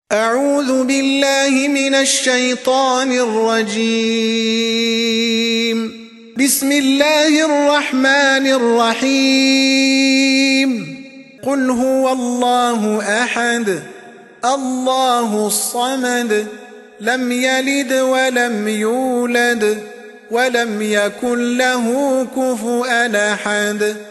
أعوذ بالله من الشيطان الرجيم. بسم الله الرحمن الرحيم. قل هو الله أحد الله الصمد لم يلد ولم يولد ولم يكن له كفؤا أحد.